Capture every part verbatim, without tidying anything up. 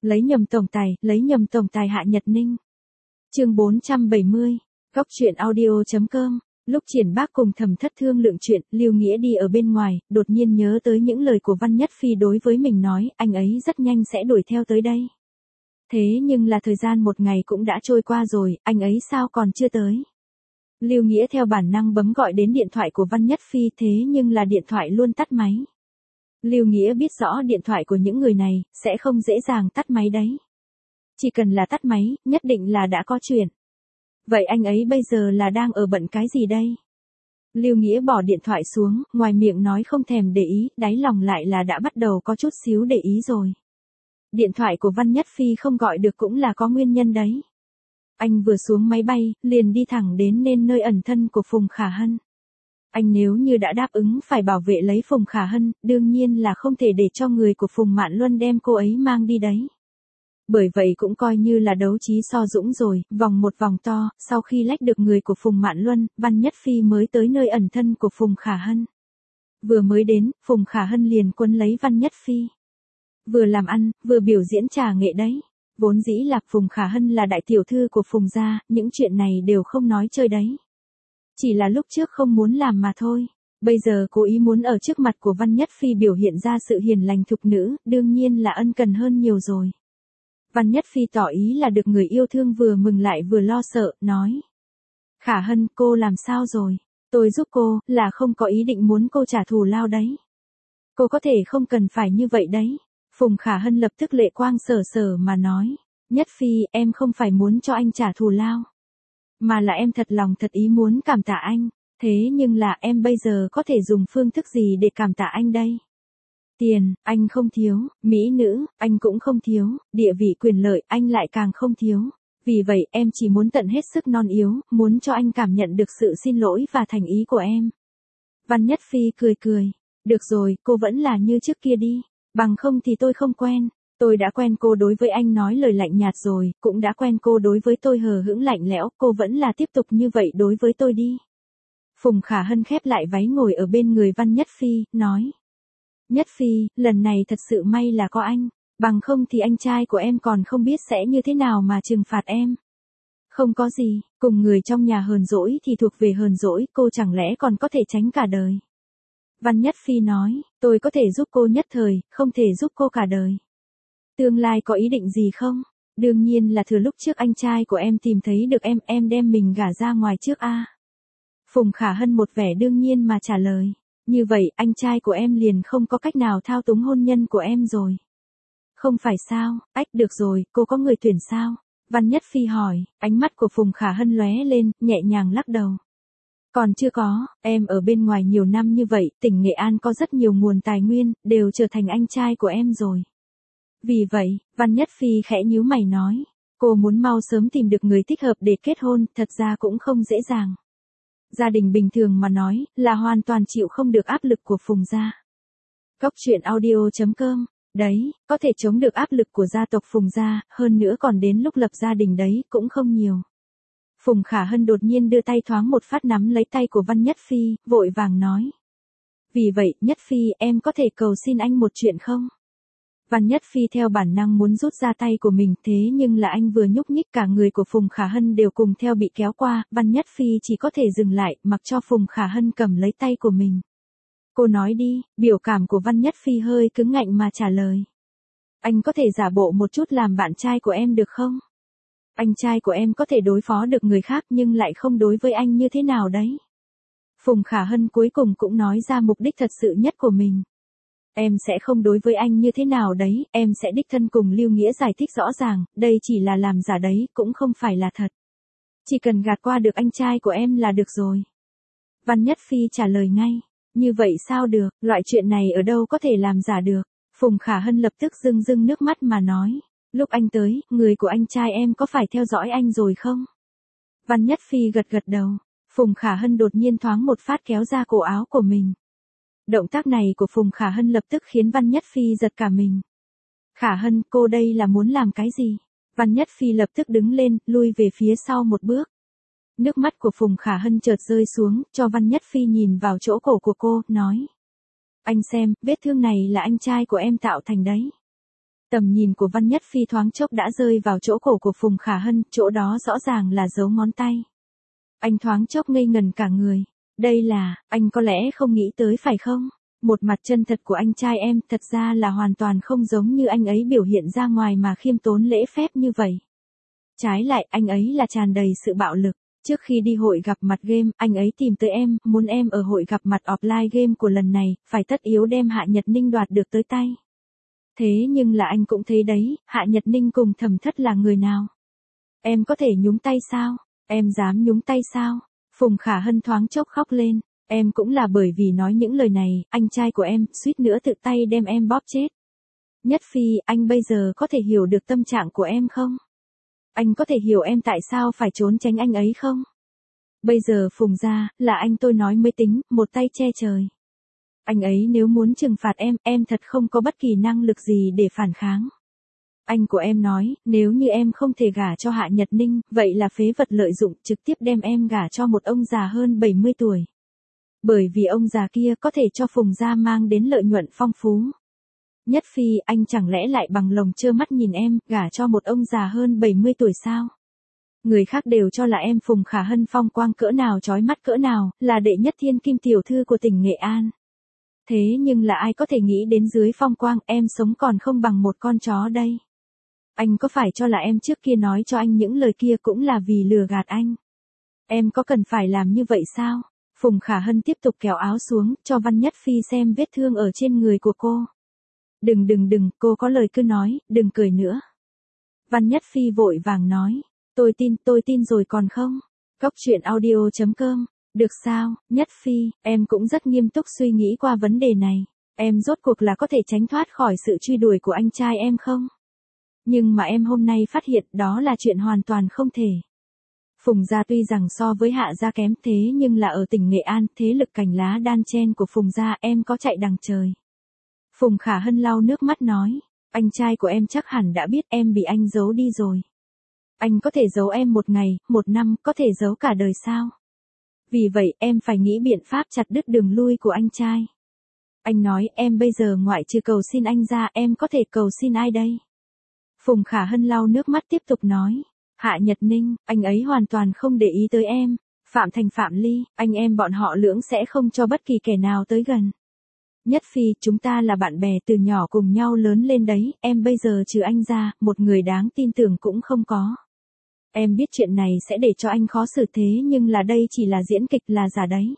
Lấy nhầm tổng tài, lấy nhầm tổng tài Hạ Nhật Ninh. Chương bốn trăm bảy mươi. Góc truyện audio chấm com. Lúc Triển Bác cùng Thẩm Thất thương lượng chuyện, Lưu Nghĩa đi ở bên ngoài, đột nhiên nhớ tới những lời của Văn Nhất Phi đối với mình nói, anh ấy rất nhanh sẽ đuổi theo tới đây. Thế nhưng là thời gian một ngày cũng đã trôi qua rồi, anh ấy sao còn chưa tới? Lưu Nghĩa theo bản năng bấm gọi đến điện thoại của Văn Nhất Phi, thế nhưng là điện thoại luôn tắt máy. Lưu Nghĩa biết rõ điện thoại của những người này sẽ không dễ dàng tắt máy đấy. Chỉ cần là tắt máy, nhất định là đã có chuyện. Vậy anh ấy bây giờ là đang ở bận cái gì đây? Lưu Nghĩa bỏ điện thoại xuống, ngoài miệng nói không thèm để ý, đáy lòng lại là đã bắt đầu có chút xíu để ý rồi. Điện thoại của Văn Nhất Phi không gọi được cũng là có nguyên nhân đấy. Anh vừa xuống máy bay, liền đi thẳng đến nên nơi ẩn thân của Phùng Khả Hân. Anh nếu như đã đáp ứng phải bảo vệ lấy Phùng Khả Hân, đương nhiên là không thể để cho người của Phùng Mạn Luân đem cô ấy mang đi đấy. Bởi vậy cũng coi như là đấu trí so dũng rồi, vòng một vòng to, sau khi lách được người của Phùng Mạn Luân, Văn Nhất Phi mới tới nơi ẩn thân của Phùng Khả Hân. Vừa mới đến, Phùng Khả Hân liền quấn lấy Văn Nhất Phi. Vừa làm ăn, vừa biểu diễn trà nghệ đấy. Vốn dĩ là Phùng Khả Hân là đại tiểu thư của Phùng gia, những chuyện này đều không nói chơi đấy. Chỉ là lúc trước không muốn làm mà thôi. Bây giờ cố ý muốn ở trước mặt của Văn Nhất Phi biểu hiện ra sự hiền lành thục nữ, đương nhiên là ân cần hơn nhiều rồi. Văn Nhất Phi tỏ ý là được người yêu thương vừa mừng lại vừa lo sợ, nói. Khả Hân, cô làm sao rồi? Tôi giúp cô, là không có ý định muốn cô trả thù lao đấy. Cô có thể không cần phải như vậy đấy. Phùng Khả Hân lập tức lệ quang sở sở mà nói. Nhất Phi, em không phải muốn cho anh trả thù lao. Mà là em thật lòng thật ý muốn cảm tạ anh. Thế nhưng là em bây giờ có thể dùng phương thức gì để cảm tạ anh đây? Tiền, anh không thiếu, mỹ nữ, anh cũng không thiếu, địa vị quyền lợi, anh lại càng không thiếu. Vì vậy em chỉ muốn tận hết sức non yếu, muốn cho anh cảm nhận được sự xin lỗi và thành ý của em. Văn Nhất Phi cười cười. Được rồi, cô vẫn là như trước kia đi. Bằng không thì tôi không quen. Tôi đã quen cô đối với anh nói lời lạnh nhạt rồi, cũng đã quen cô đối với tôi hờ hững lạnh lẽo, cô vẫn là tiếp tục như vậy đối với tôi đi. Phùng Khả Hân khép lại váy ngồi ở bên người Văn Nhất Phi, nói. Nhất Phi, lần này thật sự may là có anh, bằng không thì anh trai của em còn không biết sẽ như thế nào mà trừng phạt em. Không có gì, cùng người trong nhà hờn dỗi thì thuộc về hờn dỗi, cô chẳng lẽ còn có thể tránh cả đời. Văn Nhất Phi nói, tôi có thể giúp cô nhất thời, không thể giúp cô cả đời. Tương lai có ý định gì không? Đương nhiên là thừa lúc trước anh trai của em tìm thấy được em, em đem mình gả ra ngoài trước a. À. Phùng Khả Hân một vẻ đương nhiên mà trả lời. Như vậy, anh trai của em liền không có cách nào thao túng hôn nhân của em rồi. Không phải sao, ách được rồi, cô có người tuyển sao? Văn Nhất Phi hỏi, ánh mắt của Phùng Khả Hân lóe lên, nhẹ nhàng lắc đầu. Còn chưa có, em ở bên ngoài nhiều năm như vậy, tỉnh Nghệ An có rất nhiều nguồn tài nguyên, đều trở thành anh trai của em rồi. Vì vậy, Văn Nhất Phi khẽ nhíu mày nói, cô muốn mau sớm tìm được người thích hợp để kết hôn, thật ra cũng không dễ dàng. Gia đình bình thường mà nói, là hoàn toàn chịu không được áp lực của Phùng gia. Góc truyện audio chấm com, đấy, có thể chống được áp lực của gia tộc Phùng gia, hơn nữa còn đến lúc lập gia đình đấy, cũng không nhiều. Phùng Khả Hân đột nhiên đưa tay thoáng một phát nắm lấy tay của Văn Nhất Phi, vội vàng nói. Vì vậy, Nhất Phi, em có thể cầu xin anh một chuyện không? Văn Nhất Phi theo bản năng muốn rút ra tay của mình, thế nhưng là anh vừa nhúc nhích cả người của Phùng Khả Hân đều cùng theo bị kéo qua, Văn Nhất Phi chỉ có thể dừng lại, mặc cho Phùng Khả Hân cầm lấy tay của mình. Cô nói đi, biểu cảm của Văn Nhất Phi hơi cứng ngạnh mà trả lời. Anh có thể giả bộ một chút làm bạn trai của em được không? Anh trai của em có thể đối phó được người khác nhưng lại không đối với anh như thế nào đấy? Phùng Khả Hân cuối cùng cũng nói ra mục đích thật sự nhất của mình. Em sẽ không đối với anh như thế nào đấy, em sẽ đích thân cùng Lưu Nghĩa giải thích rõ ràng, đây chỉ là làm giả đấy, cũng không phải là thật. Chỉ cần gạt qua được anh trai của em là được rồi. Văn Nhất Phi trả lời ngay, như vậy sao được, loại chuyện này ở đâu có thể làm giả được. Phùng Khả Hân lập tức rưng rưng nước mắt mà nói, lúc anh tới, người của anh trai em có phải theo dõi anh rồi không? Văn Nhất Phi gật gật đầu, Phùng Khả Hân đột nhiên thoáng một phát kéo ra cổ áo của mình. Động tác này của Phùng Khả Hân lập tức khiến Văn Nhất Phi giật cả mình. Khả Hân, cô đây là muốn làm cái gì? Văn Nhất Phi lập tức đứng lên, lui về phía sau một bước. Nước mắt của Phùng Khả Hân chợt rơi xuống, cho Văn Nhất Phi nhìn vào chỗ cổ của cô, nói. Anh xem, vết thương này là anh trai của em tạo thành đấy. Tầm nhìn của Văn Nhất Phi thoáng chốc đã rơi vào chỗ cổ của Phùng Khả Hân, chỗ đó rõ ràng là dấu ngón tay. Anh thoáng chốc ngây ngần cả người. Đây là, anh có lẽ không nghĩ tới phải không? Một mặt chân thật của anh trai em thật ra là hoàn toàn không giống như anh ấy biểu hiện ra ngoài mà khiêm tốn lễ phép như vậy. Trái lại, anh ấy là tràn đầy sự bạo lực. Trước khi đi hội gặp mặt game, anh ấy tìm tới em, muốn em ở hội gặp mặt offline game của lần này, phải tất yếu đem Hạ Nhật Ninh đoạt được tới tay. Thế nhưng là anh cũng thấy đấy, Hạ Nhật Ninh cùng Thẩm Thất là người nào? Em có thể nhúng tay sao? Em dám nhúng tay sao? Phùng Khả Hân thoáng chốc khóc lên. Em cũng là bởi vì nói những lời này, anh trai của em, suýt nữa tự tay đem em bóp chết. Nhất Phi, anh bây giờ có thể hiểu được tâm trạng của em không? Anh có thể hiểu em tại sao phải trốn tránh anh ấy không? Bây giờ Phùng gia, là anh tôi nói mới tính, một tay che trời. Anh ấy nếu muốn trừng phạt em, em thật không có bất kỳ năng lực gì để phản kháng. Anh của em nói, nếu như em không thể gả cho Hạ Nhật Ninh, vậy là phế vật lợi dụng, trực tiếp đem em gả cho một ông già hơn bảy mươi tuổi. Bởi vì ông già kia có thể cho Phùng gia mang đến lợi nhuận phong phú. Nhất Phi, anh chẳng lẽ lại bằng lòng trơ mắt nhìn em, gả cho một ông già hơn bảy mươi tuổi sao? Người khác đều cho là em Phùng Khả Hân phong quang cỡ nào chói mắt cỡ nào, là đệ nhất thiên kim tiểu thư của tỉnh Nghệ An. Thế nhưng là ai có thể nghĩ đến dưới phong quang em sống còn không bằng một con chó đây? Anh có phải cho là em trước kia nói cho anh những lời kia cũng là vì lừa gạt anh? Em có cần phải làm như vậy sao? Phùng Khả Hân tiếp tục kéo áo xuống, cho Văn Nhất Phi xem vết thương ở trên người của cô. Đừng đừng đừng, cô có lời cứ nói, đừng cười nữa. Văn Nhất Phi vội vàng nói, tôi tin, tôi tin rồi còn không? Cóc truyện audio chấm com, được sao, Nhất Phi, em cũng rất nghiêm túc suy nghĩ qua vấn đề này. Em rốt cuộc là có thể tránh thoát khỏi sự truy đuổi của anh trai em không? Nhưng mà em hôm nay phát hiện đó là chuyện hoàn toàn không thể. Phùng gia tuy rằng so với Hạ gia kém thế nhưng là ở tỉnh Nghệ An, thế lực cành lá đan chen của Phùng gia em có chạy đằng trời. Phùng Khả Hân lau nước mắt nói, anh trai của em chắc hẳn đã biết em bị anh giấu đi rồi. Anh có thể giấu em một ngày, một năm, có thể giấu cả đời sao? Vì vậy em phải nghĩ biện pháp chặt đứt đường lui của anh trai. Anh nói em bây giờ ngoại trừ cầu xin anh ra em có thể cầu xin ai đây? Phùng Khả Hân lau nước mắt tiếp tục nói, Hạ Nhật Ninh, anh ấy hoàn toàn không để ý tới em. Phạm Thành Phạm Ly, anh em bọn họ lưỡng sẽ không cho bất kỳ kẻ nào tới gần. Nhất Phi, chúng ta là bạn bè từ nhỏ cùng nhau lớn lên đấy, em bây giờ trừ anh ra, một người đáng tin tưởng cũng không có. Em biết chuyện này sẽ để cho anh khó xử thế nhưng là đây chỉ là diễn kịch là giả đấy.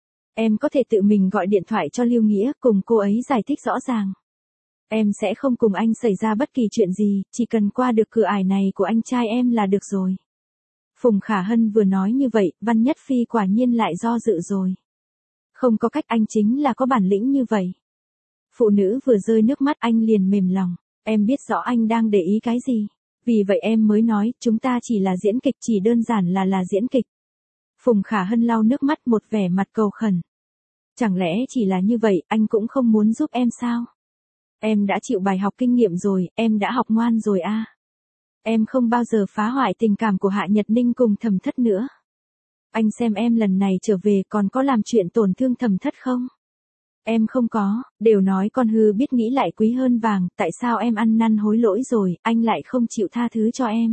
Em có thể tự mình gọi điện thoại cho Lưu Nghĩa cùng cô ấy giải thích rõ ràng. Em sẽ không cùng anh xảy ra bất kỳ chuyện gì, chỉ cần qua được cửa ải này của anh trai em là được rồi. Phùng Khả Hân vừa nói như vậy, Văn Nhất Phi quả nhiên lại do dự rồi. Không có cách, anh chính là có bản lĩnh như vậy. Phụ nữ vừa rơi nước mắt anh liền mềm lòng, em biết rõ anh đang để ý cái gì. Vì vậy em mới nói, chúng ta chỉ là diễn kịch, chỉ đơn giản là là diễn kịch. Phùng Khả Hân lau nước mắt một vẻ mặt cầu khẩn. Chẳng lẽ chỉ là như vậy, anh cũng không muốn giúp em sao? Em đã chịu bài học kinh nghiệm rồi, em đã học ngoan rồi a. À. Em không bao giờ phá hoại tình cảm của Hạ Nhật Ninh cùng Thẩm Thất nữa. Anh xem em lần này trở về còn có làm chuyện tổn thương Thẩm Thất không? Em không có, đều nói con hư biết nghĩ lại quý hơn vàng, tại sao em ăn năn hối lỗi rồi, anh lại không chịu tha thứ cho em?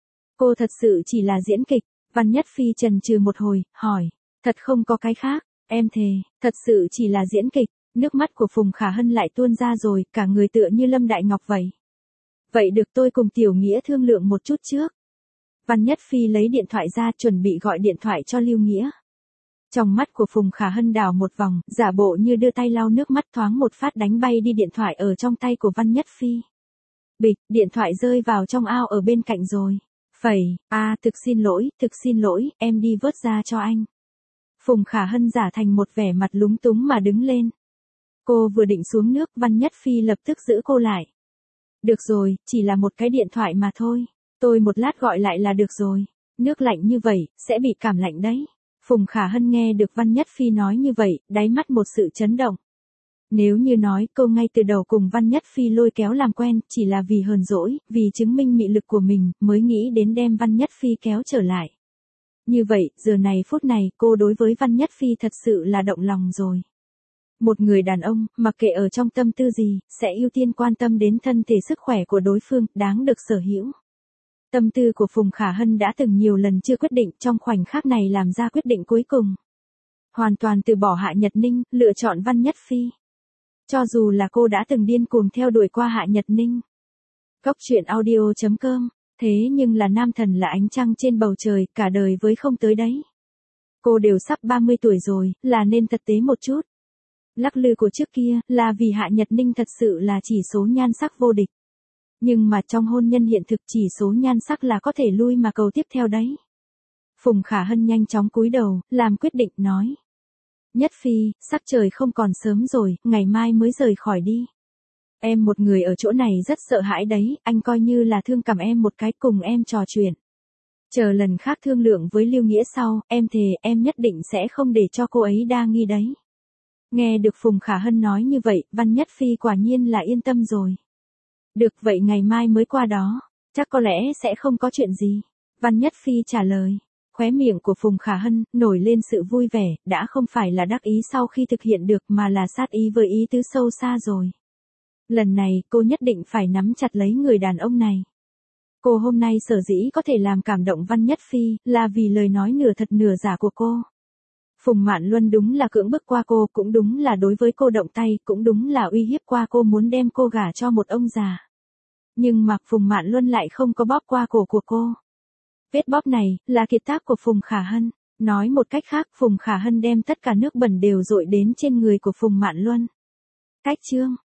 Cô thật sự chỉ là diễn kịch. Văn Nhất Phi chần chừ một hồi, hỏi, thật không có cái khác, em thề, thật sự chỉ là diễn kịch. Nước mắt của Phùng Khả Hân lại tuôn ra rồi, cả người tựa như Lâm Đại Ngọc vậy. Vậy được, tôi cùng Tiểu Nghĩa thương lượng một chút trước. Văn Nhất Phi lấy điện thoại ra chuẩn bị gọi điện thoại cho Lưu Nghĩa. Trong mắt của Phùng Khả Hân đảo một vòng, giả bộ như đưa tay lau nước mắt, thoáng một phát đánh bay đi điện thoại ở trong tay của Văn Nhất Phi. Bịch, điện thoại rơi vào trong ao ở bên cạnh rồi. Phẩy, a à, thực xin lỗi, thực xin lỗi, em đi vớt ra cho anh. Phùng Khả Hân giả thành một vẻ mặt lúng túng mà đứng lên. Cô vừa định xuống nước, Văn Nhất Phi lập tức giữ cô lại. Được rồi, chỉ là một cái điện thoại mà thôi. Tôi một lát gọi lại là được rồi. Nước lạnh như vậy, sẽ bị cảm lạnh đấy. Phùng Khả Hân nghe được Văn Nhất Phi nói như vậy, đáy mắt một sự chấn động. Nếu như nói cô ngay từ đầu cùng Văn Nhất Phi lôi kéo làm quen, chỉ là vì hờn dỗi, vì chứng minh mị lực của mình, mới nghĩ đến đem Văn Nhất Phi kéo trở lại. Như vậy, giờ này phút này, cô đối với Văn Nhất Phi thật sự là động lòng rồi. Một người đàn ông, mặc kệ ở trong tâm tư gì, sẽ ưu tiên quan tâm đến thân thể sức khỏe của đối phương, đáng được sở hữu. Tâm tư của Phùng Khả Hân đã từng nhiều lần chưa quyết định, trong khoảnh khắc này làm ra quyết định cuối cùng. Hoàn toàn từ bỏ Hạ Nhật Ninh, lựa chọn Văn Nhất Phi. Cho dù là cô đã từng điên cuồng theo đuổi qua Hạ Nhật Ninh. Góc truyện audio chấm com, thế nhưng là nam thần là ánh trăng trên bầu trời, cả đời với không tới đấy. Cô đều sắp ba mươi tuổi rồi, là nên thật tế một chút. Lắc lư của trước kia, là vì Hạ Nhật Ninh thật sự là chỉ số nhan sắc vô địch. Nhưng mà trong hôn nhân hiện thực chỉ số nhan sắc là có thể lui mà cầu tiếp theo đấy. Phùng Khả Hân nhanh chóng cúi đầu, làm quyết định nói. Nhất Phi, sắc trời không còn sớm rồi, ngày mai mới rời khỏi đi. Em một người ở chỗ này rất sợ hãi đấy, anh coi như là thương cảm em một cái, cùng em trò chuyện. Chờ lần khác thương lượng với Lưu Nghĩa sau, em thề em nhất định sẽ không để cho cô ấy đa nghi đấy. Nghe được Phùng Khả Hân nói như vậy, Văn Nhất Phi quả nhiên là yên tâm rồi. Được vậy ngày mai mới qua đó, chắc có lẽ sẽ không có chuyện gì. Văn Nhất Phi trả lời. Khóe miệng của Phùng Khả Hân nổi lên sự vui vẻ, đã không phải là đắc ý sau khi thực hiện được mà là sát ý với ý tứ sâu xa rồi. Lần này cô nhất định phải nắm chặt lấy người đàn ông này. Cô hôm nay sở dĩ có thể làm cảm động Văn Nhất Phi là vì lời nói nửa thật nửa giả của cô. Phùng Mạn Luân đúng là cưỡng bức qua cô, cũng đúng là đối với cô động tay, cũng đúng là uy hiếp qua cô, muốn đem cô gả cho một ông già. Nhưng mà Phùng Mạn Luân lại không có bóp qua cổ của cô. Vết bóp này là kiệt tác của Phùng Khả Hân. Nói một cách khác, Phùng Khả Hân đem tất cả nước bẩn đều dội đến trên người của Phùng Mạn Luân. Cách chương